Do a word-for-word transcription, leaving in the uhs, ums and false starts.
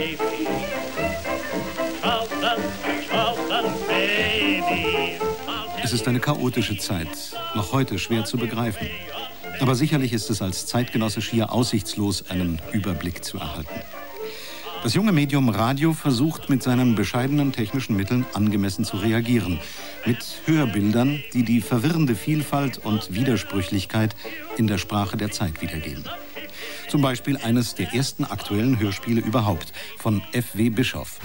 baby. Charlton, Charlton, baby. Es ist eine chaotische Zeit, noch heute schwer zu begreifen. Aber sicherlich ist es als Zeitgenosse schier aussichtslos, einen Überblick zu erhalten. Das junge Medium Radio versucht mit seinen bescheidenen technischen Mitteln angemessen zu reagieren. Mit Hörbildern, die die verwirrende Vielfalt und Widersprüchlichkeit in der Sprache der Zeit wiedergeben. Zum Beispiel eines der ersten aktuellen Hörspiele überhaupt von F W Bischoff.